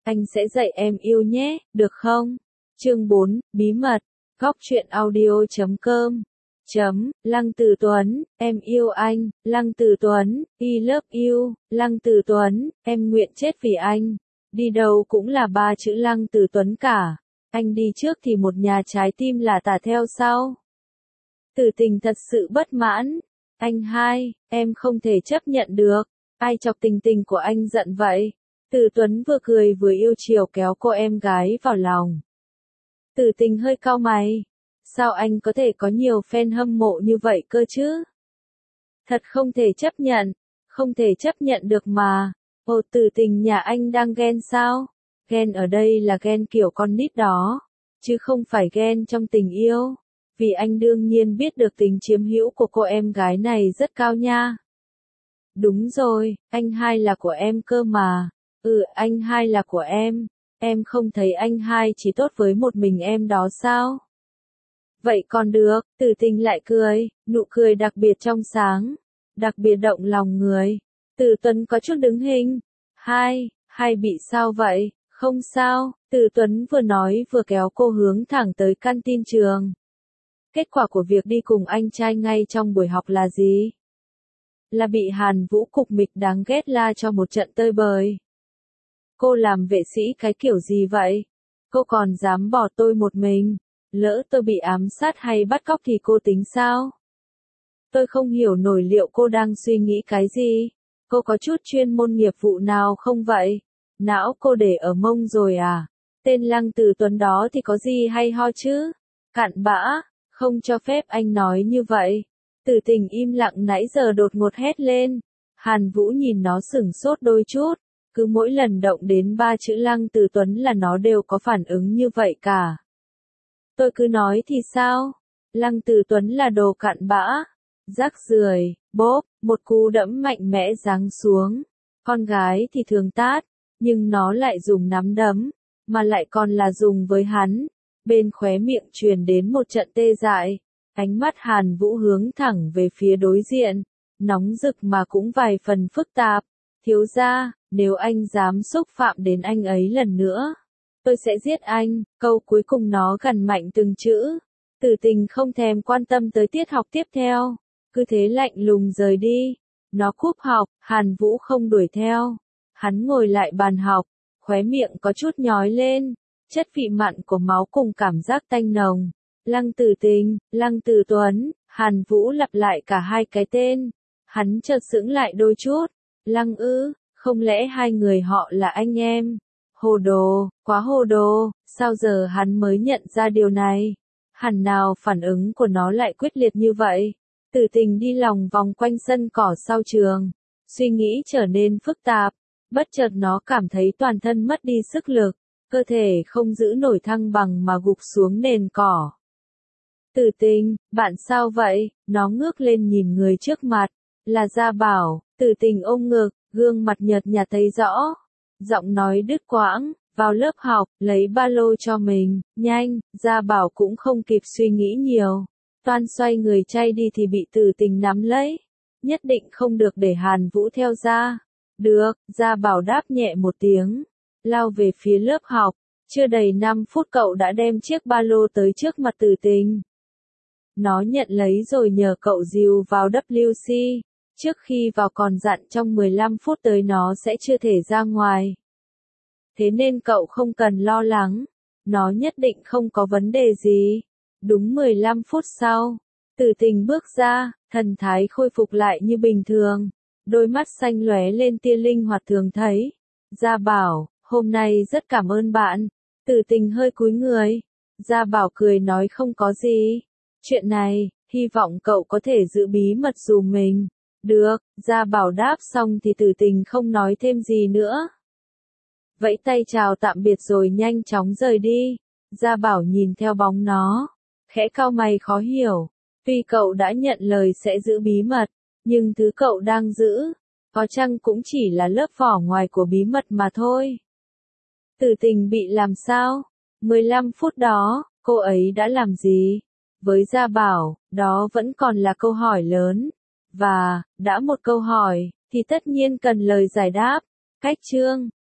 anh sẽ dạy em yêu nhé, được không? Chương 4, bí mật. Góc truyện audio.com Lăng Tử Tuấn, em yêu anh, Lăng Tử Tuấn, I love you, Lăng Tử Tuấn, em nguyện chết vì anh. Đi đâu cũng là ba chữ Lăng Tử Tuấn cả. Anh đi trước thì một nhà trái tim là tả theo sau. Tử Tình thật sự bất mãn. Anh hai, em không thể chấp nhận được. Ai chọc Tình Tình của anh giận vậy? Tử Tuấn vừa cười vừa yêu chiều kéo cô em gái vào lòng. Tử Tình hơi cau mày. Sao anh có thể có nhiều fan hâm mộ như vậy cơ chứ? Thật không thể chấp nhận. Không thể chấp nhận được mà. Ồ, Tử Tình nhà anh đang ghen sao? Ghen ở đây là ghen kiểu con nít đó. Chứ không phải ghen trong tình yêu. Vì anh đương nhiên biết được tình chiếm hữu của cô em gái này rất cao nha. Đúng rồi, anh hai là của em cơ mà. Anh hai là của em. Em không thấy anh hai chỉ tốt với một mình em đó sao? Vậy còn được, Tử Tình lại cười, nụ cười đặc biệt trong sáng, đặc biệt động lòng người. Tử Tuấn có chút đứng hình. Hai bị sao vậy? Không sao, Tử Tuấn vừa nói vừa kéo cô hướng thẳng tới căn tin trường. Kết quả của việc đi cùng anh trai ngay trong buổi học là gì? Là bị Hàn Vũ cục mịch đáng ghét la cho một trận tơi bời. Cô làm vệ sĩ cái kiểu gì vậy? Cô còn dám bỏ tôi một mình? Lỡ tôi bị ám sát hay bắt cóc thì cô tính sao? Tôi không hiểu nổi liệu cô đang suy nghĩ cái gì? Cô có chút chuyên môn nghiệp vụ nào không vậy? Não cô để ở mông rồi à? Tên Lăng Tử Tuấn đó thì có gì hay ho chứ? Cặn bã, không cho phép anh nói như vậy. Tử Tình im lặng nãy giờ đột ngột hét lên. Hàn Vũ nhìn nó sửng sốt đôi chút. Cứ mỗi lần động đến ba chữ Lăng Tử Tuấn là nó đều có phản ứng như vậy cả. Tôi cứ nói thì sao? Lăng Tử Tuấn là đồ cặn bã. Rác rưởi, bốp, một cú đẫm mạnh mẽ giáng xuống. Con gái thì thường tát, nhưng nó lại dùng nắm đấm, mà lại còn là dùng với hắn. Bên khóe miệng truyền đến một trận tê dại. Ánh mắt Hàn Vũ hướng thẳng về phía đối diện, nóng rực mà cũng vài phần phức tạp. Thiếu gia, nếu anh dám xúc phạm đến anh ấy lần nữa, tôi sẽ giết anh. Câu cuối cùng nó gằn mạnh từng chữ. Tử Tình không thèm quan tâm tới tiết học tiếp theo, cứ thế lạnh lùng rời đi. Nó cúp học, Hàn Vũ không đuổi theo. Hắn ngồi lại bàn học, khóe miệng có chút nhói lên, chất vị mặn của máu cùng cảm giác tanh nồng. Lăng Tử Tình, Lăng Tử Tuấn, Hàn Vũ lặp lại cả hai cái tên. Hắn chợt sững lại đôi chút. Lăng ư, không lẽ hai người họ là anh em? Hồ đồ, quá hồ đồ, sao giờ hắn mới nhận ra điều này? Hẳn nào phản ứng của nó lại quyết liệt như vậy? Tử Tình đi lòng vòng quanh sân cỏ sau trường, suy nghĩ trở nên phức tạp. Bất chợt nó cảm thấy toàn thân mất đi sức lực, cơ thể không giữ nổi thăng bằng mà gục xuống nền cỏ. Tử Tình, bạn sao vậy? Nó ngước lên nhìn người trước mặt, là Gia Bảo. Tử Tình ôm ngực, gương mặt nhợt nhạt thấy rõ. Giọng nói đứt quãng, vào lớp học, lấy ba lô cho mình, nhanh. Gia Bảo cũng không kịp suy nghĩ nhiều. Toan xoay người chay đi thì bị Tử Tình nắm lấy. Nhất định không được để Hàn Vũ theo ra. Được, Gia Bảo đáp nhẹ một tiếng, lao về phía lớp học. Chưa đầy 5 phút cậu đã đem chiếc ba lô tới trước mặt Tử Tình. Nó nhận lấy rồi nhờ cậu dìu vào WC. Trước khi vào còn dặn trong 15 phút tới nó sẽ chưa thể ra ngoài. Thế nên cậu không cần lo lắng. Nó nhất định không có vấn đề gì. Đúng 15 phút sau, Tử Tình bước ra, thần thái khôi phục lại như bình thường. Đôi mắt xanh lóe lên tia linh hoạt thường thấy. Gia Bảo, hôm nay rất cảm ơn bạn. Tử Tình hơi cúi người. Gia Bảo cười nói không có gì. Chuyện này, hy vọng cậu có thể giữ bí mật dùm mình. Được, Gia Bảo đáp xong thì Tử Tình không nói thêm gì nữa. Vẫy tay chào tạm biệt rồi nhanh chóng rời đi. Gia Bảo nhìn theo bóng nó, khẽ cau mày khó hiểu. Tuy cậu đã nhận lời sẽ giữ bí mật, nhưng thứ cậu đang giữ, có chăng cũng chỉ là lớp vỏ ngoài của bí mật mà thôi. Tử Tình bị làm sao? 15 phút đó, cô ấy đã làm gì? Với Gia Bảo, đó vẫn còn là câu hỏi lớn. Và, đã một câu hỏi, thì tất nhiên cần lời giải đáp. Cách chương